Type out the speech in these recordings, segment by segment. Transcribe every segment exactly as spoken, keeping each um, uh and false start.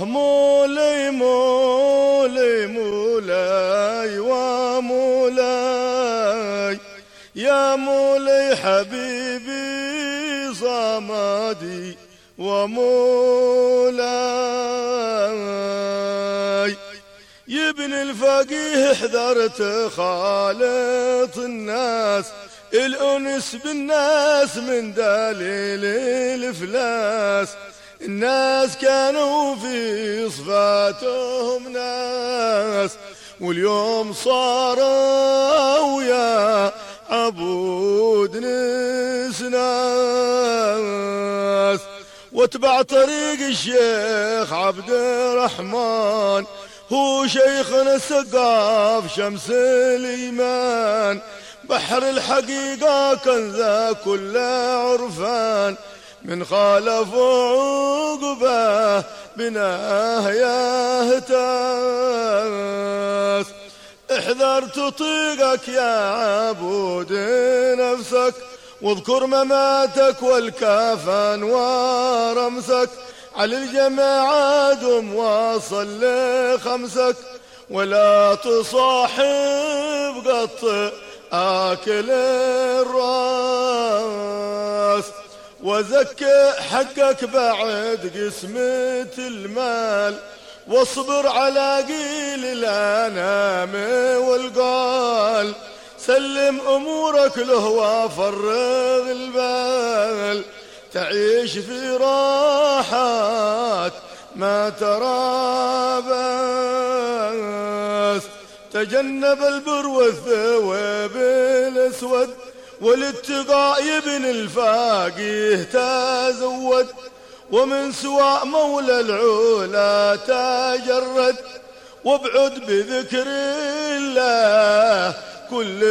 مولاي مولاي مولاي ومولاي يا مولاي حبيبي صمدي ومولاي يا ابن الفقيه احذرت خالط الناس الأنس بالناس من دليل الإفلاس الناس كانوا في صفاتهم ناس واليوم صاروا يا عبود نس ناس واتبع طريق الشيخ عبد الرحمن هو شيخنا السقاف شمس الإيمان بحر الحقيقة كنذا كل عرفان من خالف عقبه بناه يهتاس احذر تطيقك يا عبود نفسك واذكر مماتك والكافن ورمسك على الجماعة دم واصل لخمسك ولا تصاحب قط آكل الراس وزكي حقك بعد قسمة المال واصبر على قيل الأنام والقال سلم أمورك له وفرغ البال تعيش في راحات ما ترى بس تجنب البر والثواب الأسود والاتقاء يا ابن الفقيه تزود ومن سواء مولى العلا تجرد وابعد بذكر الله كل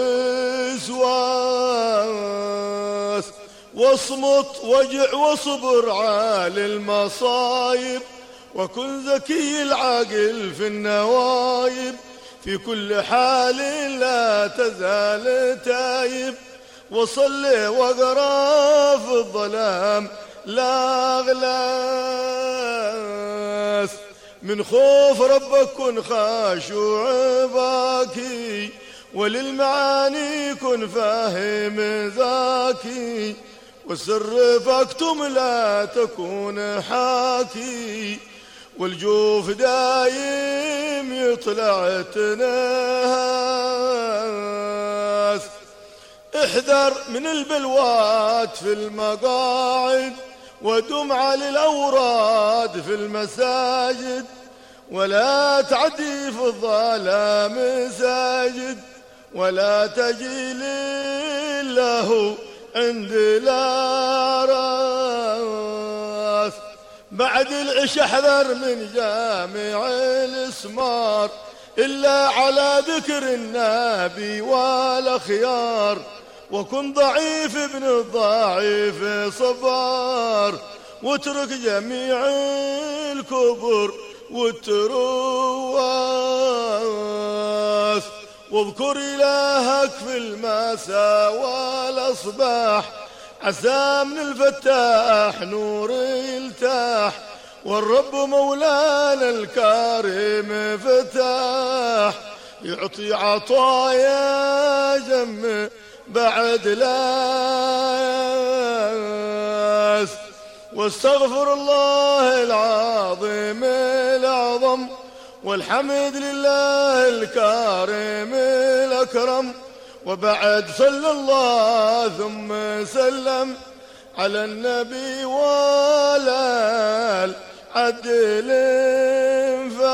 وسواس واصمت وجع واصبر على المصايب وكن ذكي العاقل في النوايب في كل حال لا تزال تايب وصلي واقرا في الظلام لا غلاس من خوف ربك كن خاشوع باكي وللمعاني كن فاهم ذاكي والسر فاكتم لا تكون حاكي والجوف دايم يطلع تناس احذر من البلوات في المقاعد ودم على الأوراد في المساجد ولا تعدي في الظلام ساجد ولا تجي لله عند الأراس بعد العشاء احذر من جامع الاسمار إلا على ذكر النبي والأخيار وكن ضعيف ابن الضعيف صبار واترك جميع الكبر والترواس واذكر إلهك في المساء والأصباح عسى من الفتاح نور يلتاح والرب مولانا الكريم فتاح يعطي عطايا جم بعد لاس واستغفر الله العظيم الأعظم والحمد لله الكريم الأكرم وبعد صلى الله ثم سلم على النبي والآل عدل